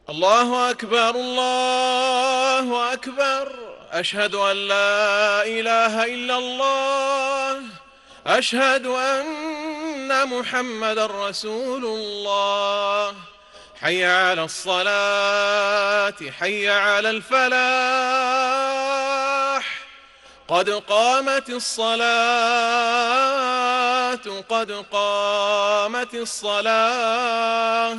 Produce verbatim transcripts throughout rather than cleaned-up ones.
الله أكبر الله أكبر. أشهد أن لا إله إلا الله. أشهد أن محمدًا رسول الله. حي على الصلاة حي على الفلاح. قد قامت الصلاة قد قامت الصلاة.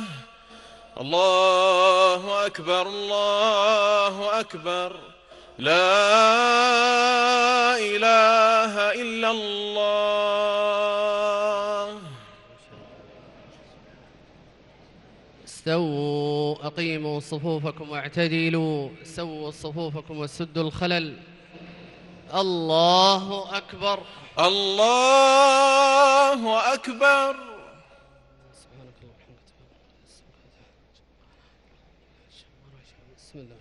الله أكبر الله أكبر. لا إله إلا الله. استووا أقيموا صفوفكم واعتدلوا، سووا صفوفكم وسدوا الخلل. الله أكبر الله أكبر. بسم الله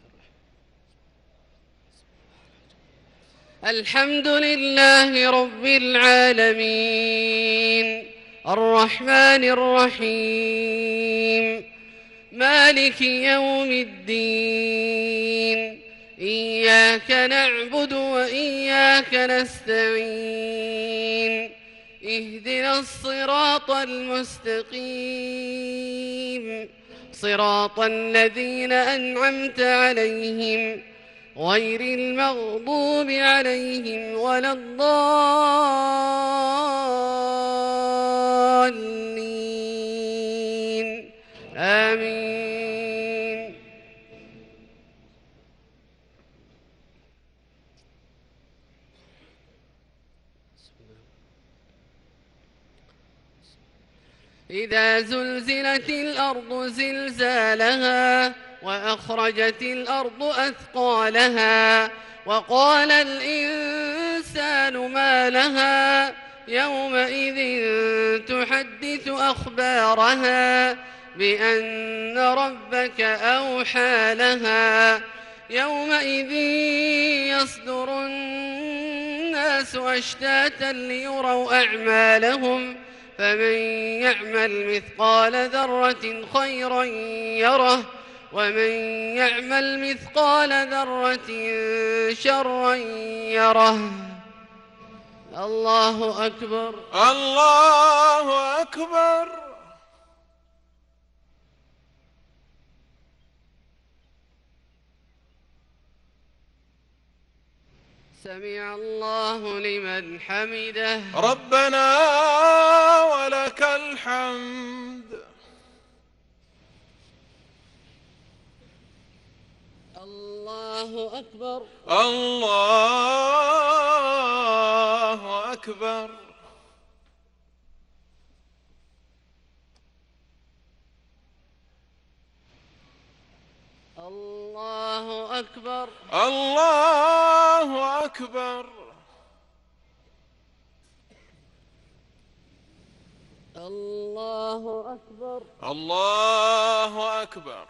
الحمد لله رب العالمين الرحمن الرحيم مالك يوم الدين. إياك نعبد وإياك نستعين. اهدنا الصراط المستقيم صراط الذين أنعمت عليهم غير المغضوب عليهم ولا الضالين. آمين. إذا زلزلت الأرض زلزالها وأخرجت الأرض أثقالها وقال الإنسان ما لها يومئذ تحدث أخبارها بأن ربك أوحى لها. يومئذ يصدر الناس أشتاتا ليروا أعمالهم فمن يعمل مثقال ذرة خيرا يره ومن يعمل مثقال ذرة شرا يره. الله أكبر الله أكبر. سمع الله لمن حمده. ربنا ولك الحمد. الله أكبر الله أكبر. الله أكبر الله أكبر. الله أكبر الله أكبر.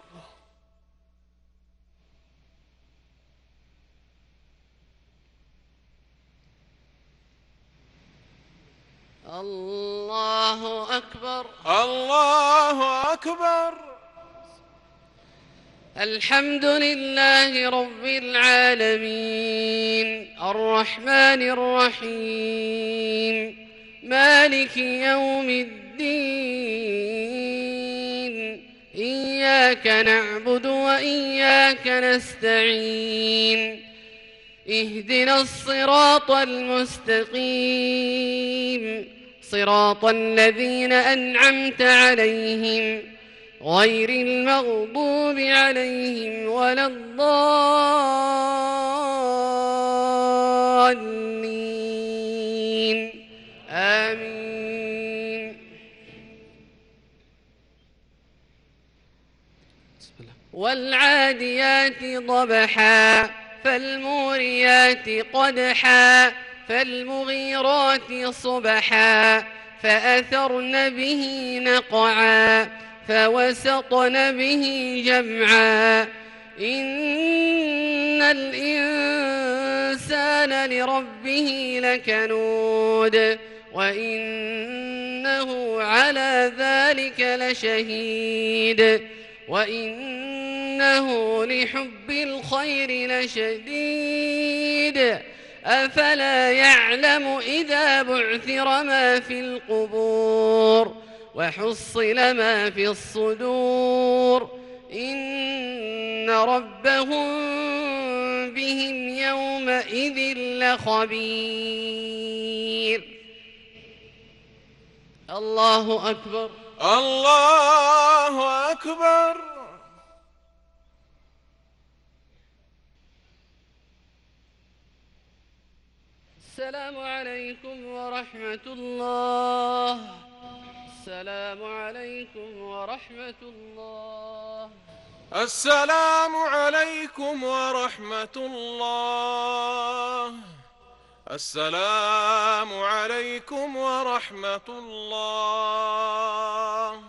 الله أكبر الله أكبر. الحمد لله رب العالمين الرحمن الرحيم مالك يوم الدين. إياك نعبد وإياك نستعين. اهدنا الصراط المستقيم صراط الذين أنعمت عليهم غير المغضوب عليهم ولا الضالين. آمين. والعاديات ضبحا فالموريات قدحا فالمغيرات صبحا فأثرن به نقعا فوسطن به جمعا. إن الإنسان لربه لكنود وإنه على ذلك لشهيد وإنه إنه لحب الخير لشديد أفلا يعلم إذا بعثر ما في القبور وحصل ما في الصدور إن ربهم بهم يومئذ لخبير. الله أكبر. الله أكبر. السلام عليكم ورحمة الله. السلام عليكم ورحمة الله. السلام عليكم ورحمة الله. السلام عليكم ورحمة الله.